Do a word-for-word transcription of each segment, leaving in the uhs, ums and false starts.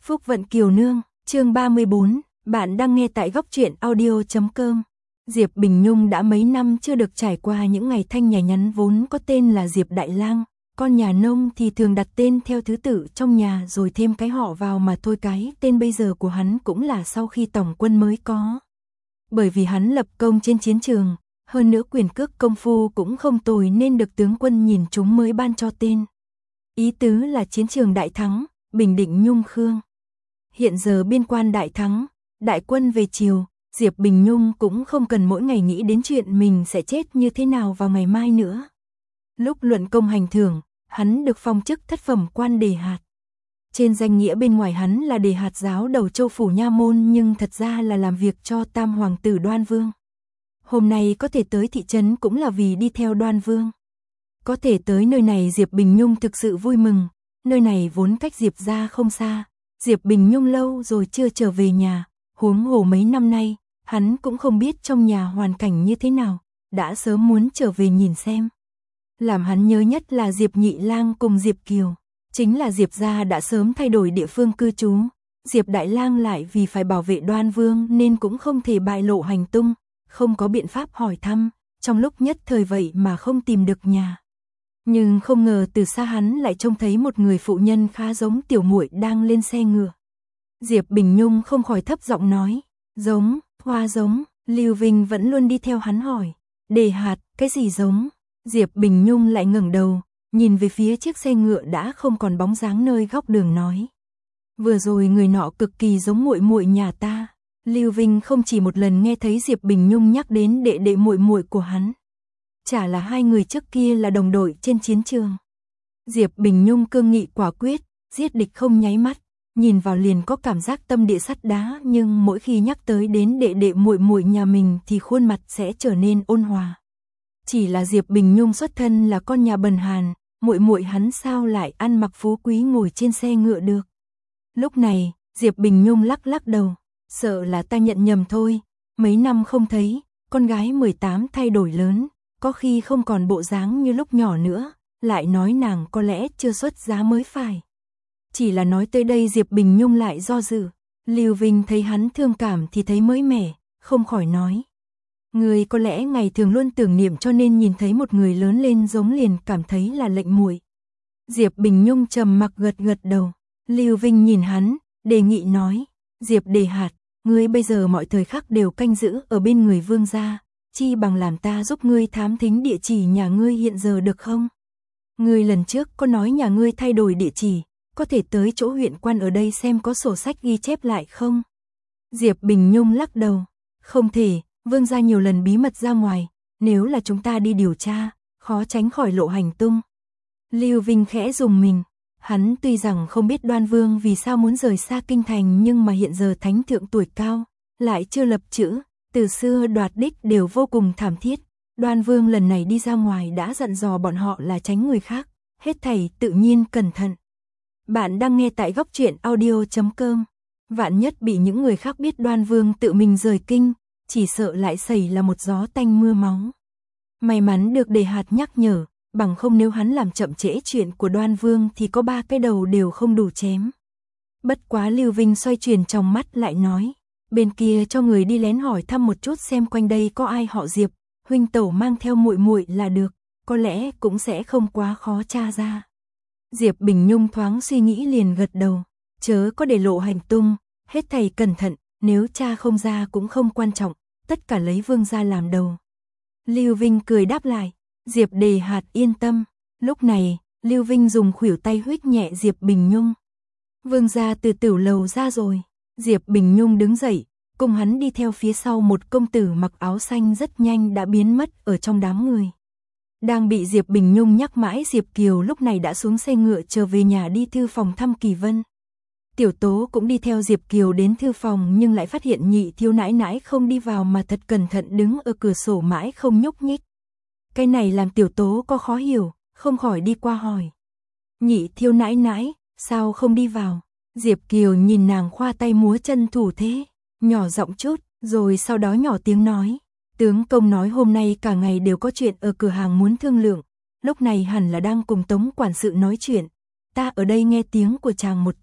Phúc Vận Kiều Nương, chương ba mươi bốn, bạn đang nghe tại góc truyện audio chấm com. Diệp Bình Nhung đã mấy năm chưa được trải qua những ngày thanh nhà nhắn vốn có tên là Diệp Đại Lang, con nhà nông thì thường đặt tên theo thứ tự trong nhà rồi thêm cái họ vào mà thôi, cái tên bây giờ của hắn cũng là sau khi tổng quân mới có. Bởi vì hắn lập công trên chiến trường, hơn nữa quyền cước công phu cũng không tồi nên được tướng quân nhìn chúng mới ban cho tên. Ý tứ là chiến trường đại thắng, bình định Nhung Khương. Hiện giờ biên quan đại thắng, đại quân về chiều, Diệp Bình Nhung cũng không cần mỗi ngày nghĩ đến chuyện mình sẽ chết như thế nào vào ngày mai nữa. Lúc luận công hành thưởng, hắn được phong chức thất phẩm quan đề hạt. Trên danh nghĩa bên ngoài hắn là đề hạt giáo đầu Châu phủ nha môn, nhưng thật ra là làm việc cho tam hoàng tử Đoan Vương. Hôm nay có thể tới thị trấn cũng là vì đi theo Đoan Vương. Có thể tới nơi này Diệp Bình Nhung thực sự vui mừng, nơi này vốn cách Diệp gia không xa. Diệp Bình Nhung lâu rồi chưa trở về nhà, huống hồ mấy năm nay, hắn cũng không biết trong nhà hoàn cảnh như thế nào, đã sớm muốn trở về nhìn xem. Làm hắn nhớ nhất là Diệp Nhị Lang cùng Diệp Kiều, chính là Diệp gia đã sớm thay đổi địa phương cư trú, Diệp Đại Lang lại vì phải bảo vệ Đoan Vương nên cũng không thể bại lộ hành tung, không có biện pháp hỏi thăm, trong lúc nhất thời vậy mà không tìm được nhà. Nhưng không ngờ từ xa hắn lại trông thấy một người phụ nhân khá giống tiểu muội đang lên xe ngựa. Diệp Bình Nhung không khỏi thấp giọng nói, giống, hoa giống. Lưu Vinh vẫn luôn đi theo hắn hỏi, đề hạt, cái gì giống? Diệp Bình Nhung lại ngẩng đầu, nhìn về phía chiếc xe ngựa đã không còn bóng dáng nơi góc đường nói, vừa rồi người nọ cực kỳ giống muội muội nhà ta. Lưu Vinh không chỉ một lần nghe thấy Diệp Bình Nhung nhắc đến đệ đệ muội muội của hắn. Chả là hai người trước kia là đồng đội trên chiến trường. Diệp Bình Nhung cương nghị quả quyết, giết địch không nháy mắt, nhìn vào liền có cảm giác tâm địa sắt đá, nhưng mỗi khi nhắc tới đến đệ đệ muội muội nhà mình thì khuôn mặt sẽ trở nên ôn hòa. Chỉ là Diệp Bình Nhung xuất thân là con nhà bần hàn, muội muội hắn sao lại ăn mặc phú quý ngồi trên xe ngựa được. Lúc này, Diệp Bình Nhung lắc lắc đầu, sợ là ta nhận nhầm thôi, mấy năm không thấy, con gái mười tám thay đổi lớn, có khi không còn bộ dáng như lúc nhỏ nữa, lại nói nàng có lẽ chưa xuất giá mới phải. Chỉ là nói tới đây Diệp Bình Nhung lại do dự, Lưu Vinh thấy hắn thương cảm thì thấy mới mẻ, không khỏi nói, người có lẽ ngày thường luôn tưởng niệm cho nên nhìn thấy một người lớn lên giống liền cảm thấy là lệnh muội. Diệp Bình Nhung trầm mặc gật gật đầu, Lưu Vinh nhìn hắn, đề nghị nói, Diệp đề hạt, ngươi bây giờ mọi thời khắc đều canh giữ ở bên người vương gia, chi bằng làm ta giúp ngươi thám thính địa chỉ nhà ngươi hiện giờ được không? Ngươi lần trước có nói nhà ngươi thay đổi địa chỉ, có thể tới chỗ huyện quan ở đây xem có sổ sách ghi chép lại không? Diệp Bình Nhung lắc đầu, không thể, vương gia nhiều lần bí mật ra ngoài, nếu là chúng ta đi điều tra, khó tránh khỏi lộ hành tung. Lưu Vinh khẽ dùng mình, hắn tuy rằng không biết Đoan Vương vì sao muốn rời xa kinh thành, nhưng mà hiện giờ thánh thượng tuổi cao, lại chưa lập chữ, từ xưa đoạt đích đều vô cùng thảm thiết. Đoan Vương lần này đi ra ngoài đã dặn dò bọn họ là tránh người khác, hết thảy tự nhiên cẩn thận. Bạn đang nghe tại góc truyện audio chấm com. Vạn nhất bị những người khác biết Đoan Vương tự mình rời kinh, chỉ sợ lại xảy là một gió tanh mưa máu. May mắn được đề hạt nhắc nhở, bằng không nếu hắn làm chậm trễ chuyện của Đoan Vương thì có ba cái đầu đều không đủ chém. Bất quá Lưu Vinh xoay chuyển trong mắt lại nói, bên kia cho người đi lén hỏi thăm một chút xem quanh đây có ai họ Diệp, huynh tẩu mang theo muội muội là được, có lẽ cũng sẽ không quá khó tra ra. Diệp Bình Nhung thoáng suy nghĩ liền gật đầu, chớ có để lộ hành tung, hết thầy cẩn thận, nếu tra không ra cũng không quan trọng, tất cả lấy vương gia làm đầu. Lưu Vinh cười đáp lại, Diệp đề hạt yên tâm. Lúc này, Lưu Vinh dùng khuỷu tay huých nhẹ Diệp Bình Nhung. Vương gia từ tửu lầu ra rồi. Diệp Bình Nhung đứng dậy, cùng hắn đi theo phía sau một công tử mặc áo xanh rất nhanh đã biến mất ở trong đám người. Đang bị Diệp Bình Nhung nhắc mãi, Diệp Kiều lúc này đã xuống xe ngựa trở về nhà đi thư phòng thăm Kỳ Vân. Tiểu Tố cũng đi theo Diệp Kiều đến thư phòng nhưng lại phát hiện nhị thiếu nãi nãi không đi vào mà thật cẩn thận đứng ở cửa sổ mãi không nhúc nhích. Cái này làm Tiểu Tố có khó hiểu, không khỏi đi qua hỏi. Nhị thiếu nãi nãi, sao không đi vào? Diệp Kiều nhìn nàng khoa tay múa chân thủ thế, nhỏ giọng chút, rồi sau đó nhỏ tiếng nói. Tướng công nói hôm nay cả ngày đều có chuyện ở cửa hàng muốn thương lượng, lúc này hẳn là đang cùng Tống quản sự nói chuyện. Ta ở đây nghe tiếng của chàng một chút,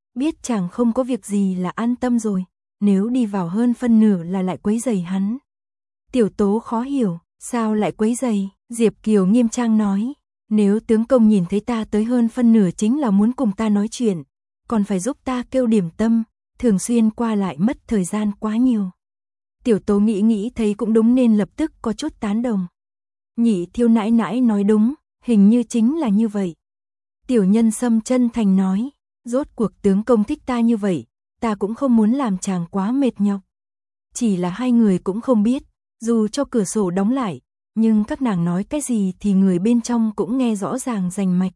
biết chàng không có việc gì là an tâm rồi, nếu đi vào hơn phân nửa là lại quấy rầy hắn. Tiểu Tố khó hiểu, sao lại quấy rầy? Diệp Kiều nghiêm trang nói, nếu tướng công nhìn thấy ta tới hơn phân nửa chính là muốn cùng ta nói chuyện, còn phải giúp ta kêu điểm tâm, thường xuyên qua lại mất thời gian quá nhiều. Tiểu Tố nghĩ nghĩ thấy cũng đúng nên lập tức có chút tán đồng. Nhị Thiếu nãi nãi nói đúng, hình như chính là như vậy. Tiểu Nhân Sâm chân thành nói, rốt cuộc tướng công thích ta như vậy, ta cũng không muốn làm chàng quá mệt nhọc. Chỉ là hai người cũng không biết, dù cho cửa sổ đóng lại, nhưng các nàng nói cái gì thì người bên trong cũng nghe rõ ràng rành mạch.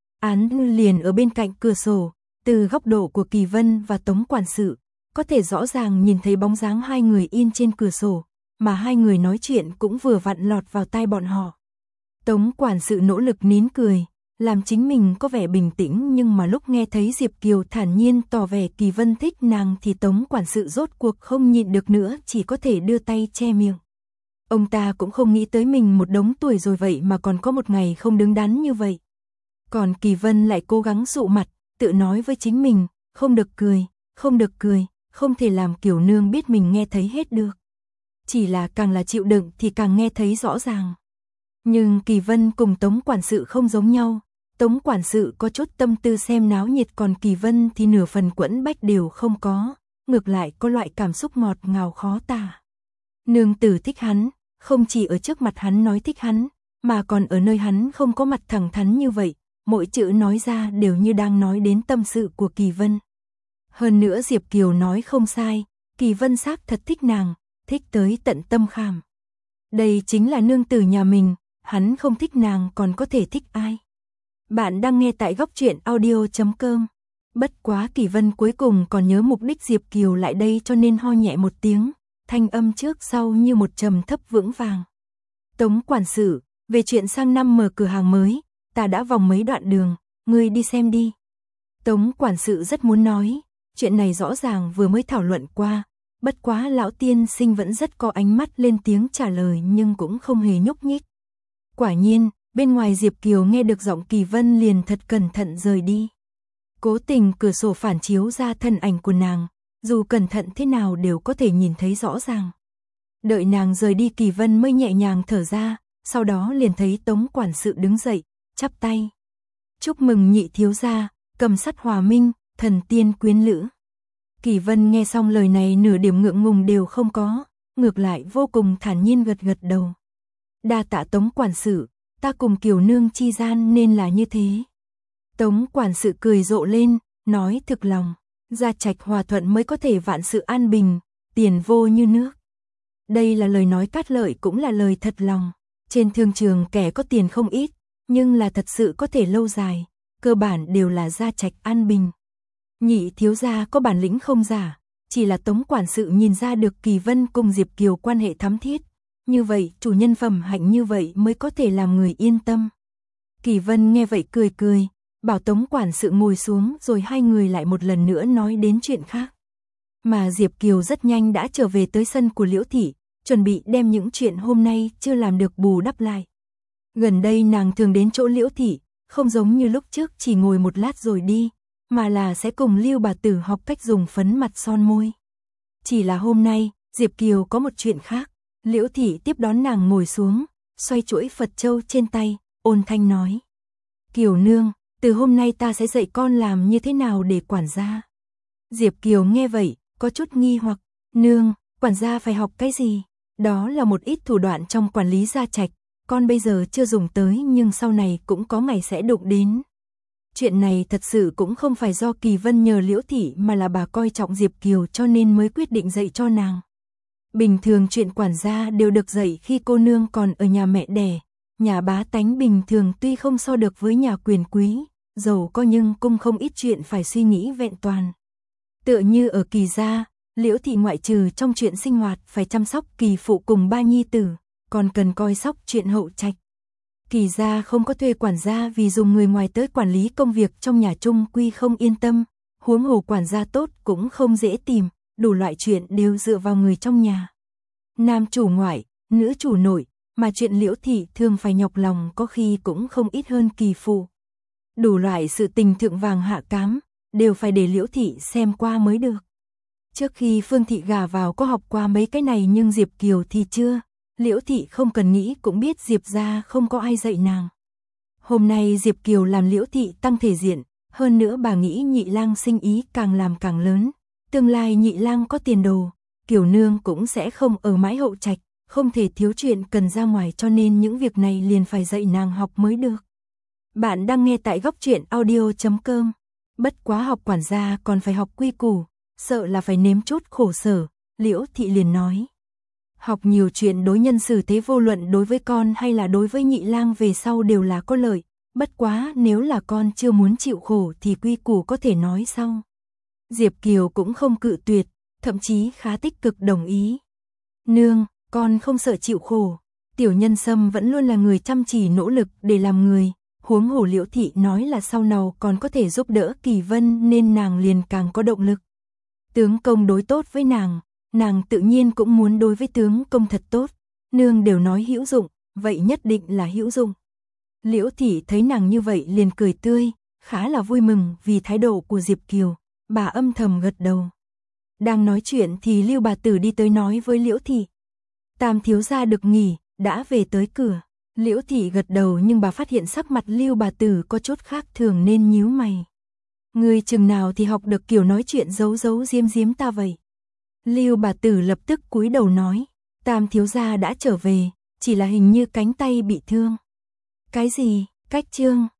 Án liền ở bên cạnh cửa sổ, từ góc độ của Kỳ Vân và Tống quản sự, có thể rõ ràng nhìn thấy bóng dáng hai người in trên cửa sổ, mà hai người nói chuyện cũng vừa vặn lọt vào tai bọn họ. Tống quản sự nỗ lực nín cười, làm chính mình có vẻ bình tĩnh, nhưng mà lúc nghe thấy Diệp Kiều thản nhiên tỏ vẻ Kỳ Vân thích nàng thì Tống quản sự rốt cuộc không nhịn được nữa, chỉ có thể đưa tay che miệng. Ông ta cũng không nghĩ tới mình một đống tuổi rồi vậy mà còn có một ngày không đứng đắn như vậy. Còn Kỳ Vân lại cố gắng dụ mặt, tự nói với chính mình, không được cười, không được cười, không thể làm Kiều nương biết mình nghe thấy hết được. Chỉ là càng là chịu đựng thì càng nghe thấy rõ ràng. Nhưng Kỳ Vân cùng Tống quản sự không giống nhau, Tống quản sự có chút tâm tư xem náo nhiệt, còn Kỳ Vân thì nửa phần quẫn bách đều không có, ngược lại có loại cảm xúc ngọt ngào khó tả. Nương tử thích hắn, không chỉ ở trước mặt hắn nói thích hắn, mà còn ở nơi hắn không có mặt thẳng thắn như vậy, mỗi chữ nói ra đều như đang nói đến tâm sự của Kỳ Vân. Hơn nữa Diệp Kiều nói không sai, Kỳ Vân xác thật thích nàng, thích tới tận tâm khảm. Đây chính là nương tử nhà mình, hắn không thích nàng còn có thể thích ai. Bạn đang nghe tại góc truyện audio chấm com. Bất quá Kỳ Vân cuối cùng còn nhớ mục đích Diệp Kiều lại đây cho nên ho nhẹ một tiếng, thanh âm trước sau như một trầm thấp vững vàng. Tống quản sự, về chuyện sang năm mở cửa hàng mới, ta đã vòng mấy đoạn đường, ngươi đi xem đi. Tống quản sự rất muốn nói, chuyện này rõ ràng vừa mới thảo luận qua, bất quá lão tiên sinh vẫn rất có ánh mắt lên tiếng trả lời nhưng cũng không hề nhúc nhích. Quả nhiên, bên ngoài Diệp Kiều nghe được giọng Kỳ Vân liền thật cẩn thận rời đi. Cố tình cửa sổ phản chiếu ra thân ảnh của nàng, dù cẩn thận thế nào đều có thể nhìn thấy rõ ràng. Đợi nàng rời đi Kỳ Vân mới nhẹ nhàng thở ra, sau đó liền thấy Tống quản sự đứng dậy, chắp tay. Chúc mừng nhị thiếu gia, cầm sắt hòa minh, thần tiên quyến lữ. Kỳ Vân nghe xong lời này nửa điểm ngượng ngùng đều không có, ngược lại vô cùng thản nhiên gật gật đầu. Đa tạ Tống quản sự, ta cùng Kiều nương chi gian nên là như thế. Tống quản sự cười rộ lên, nói thực lòng, gia trạch hòa thuận mới có thể vạn sự an bình, tiền vô như nước. Đây là lời nói cát lợi cũng là lời thật lòng. Trên thương trường kẻ có tiền không ít, nhưng là thật sự có thể lâu dài, cơ bản đều là gia trạch an bình. Nhị thiếu gia có bản lĩnh không giả, chỉ là Tống quản sự nhìn ra được Kỳ Vân cùng Diệp Kiều quan hệ thắm thiết, như vậy chủ nhân phẩm hạnh như vậy mới có thể làm người yên tâm. Kỳ Vân nghe vậy cười cười, bảo Tống quản sự ngồi xuống rồi hai người lại một lần nữa nói đến chuyện khác. Mà Diệp Kiều rất nhanh đã trở về tới sân của Liễu thị, chuẩn bị đem những chuyện hôm nay chưa làm được bù đắp lại. Gần đây nàng thường đến chỗ Liễu thị, không giống như lúc trước chỉ ngồi một lát rồi đi, mà là sẽ cùng Lưu bà tử học cách dùng phấn mặt son môi. Chỉ là hôm nay, Diệp Kiều có một chuyện khác, Liễu thị tiếp đón nàng ngồi xuống, xoay chuỗi Phật châu trên tay, ôn thanh nói. Kiều nương, từ hôm nay ta sẽ dạy con làm như thế nào để quản gia. Diệp Kiều nghe vậy, có chút nghi hoặc, nương, quản gia phải học cái gì? Đó là một ít thủ đoạn trong quản lý gia trạch, con bây giờ chưa dùng tới nhưng sau này cũng có ngày sẽ đụng đến. Chuyện này thật sự cũng không phải do Kỳ Vân nhờ Liễu thị mà là bà coi trọng Diệp Kiều cho nên mới quyết định dạy cho nàng. Bình thường chuyện quản gia đều được dạy khi cô nương còn ở nhà mẹ đẻ, nhà bá tánh bình thường tuy không so được với nhà quyền quý, giàu có nhưng cũng không ít chuyện phải suy nghĩ vẹn toàn. Tựa như ở Kỳ gia, Liễu thị ngoại trừ trong chuyện sinh hoạt phải chăm sóc Kỳ phụ cùng ba nhi tử, còn cần coi sóc chuyện hậu trạch. Kỳ gia không có thuê quản gia vì dùng người ngoài tới quản lý công việc trong nhà chung quy không yên tâm, huống hồ quản gia tốt cũng không dễ tìm, đủ loại chuyện đều dựa vào người trong nhà. Nam chủ ngoại, nữ chủ nội, mà chuyện Liễu thị thường phải nhọc lòng có khi cũng không ít hơn Kỳ phụ. Đủ loại sự tình thượng vàng hạ cám, đều phải để Liễu Thị xem qua mới được. Trước khi Phương Thị gả vào có học qua mấy cái này nhưng Diệp Kiều thì chưa. Liễu Thị không cần nghĩ cũng biết Diệp gia không có ai dạy nàng. Hôm nay Diệp Kiều làm Liễu Thị tăng thể diện, hơn nữa bà nghĩ Nhị Lang sinh ý càng làm càng lớn. Tương lai Nhị Lang có tiền đồ, Kiều nương cũng sẽ không ở mãi hậu trạch, không thể thiếu chuyện cần ra ngoài cho nên những việc này liền phải dạy nàng học mới được. Bạn đang nghe tại góc truyện audio chấm com. Bất quá học quản gia còn phải học quy củ, sợ là phải nếm chút khổ sở, Liễu Thị liền nói. Học nhiều chuyện đối nhân xử thế vô luận đối với con hay là đối với Nhị Lang về sau đều là có lợi, bất quá nếu là con chưa muốn chịu khổ thì quy củ có thể nói sau. Diệp Kiều cũng không cự tuyệt, thậm chí khá tích cực đồng ý. Nương, con không sợ chịu khổ, Tiểu Nhân Sâm vẫn luôn là người chăm chỉ nỗ lực để làm người, huống hồ Liễu Thị nói là sau nào còn có thể giúp đỡ Kỳ Vân nên nàng liền càng có động lực. Tướng công đối tốt với nàng, nàng tự nhiên cũng muốn đối với tướng công thật tốt, nương đều nói hữu dụng, vậy nhất định là hữu dụng. Liễu Thị thấy nàng như vậy liền cười tươi, khá là vui mừng vì thái độ của Diệp Kiều, bà âm thầm gật đầu. Đang nói chuyện thì Lưu bà tử đi tới nói với Liễu Thị. Tam thiếu gia được nghỉ, đã về tới cửa. Liễu Thị gật đầu nhưng bà phát hiện sắc mặt Lưu bà tử có chút khác thường nên nhíu mày. Người chừng nào thì học được kiểu nói chuyện giấu giấu giếm giếm ta vậy? Lưu bà tử lập tức cúi đầu nói, Tam thiếu gia đã trở về, chỉ là hình như cánh tay bị thương. Cái gì? Cách trương,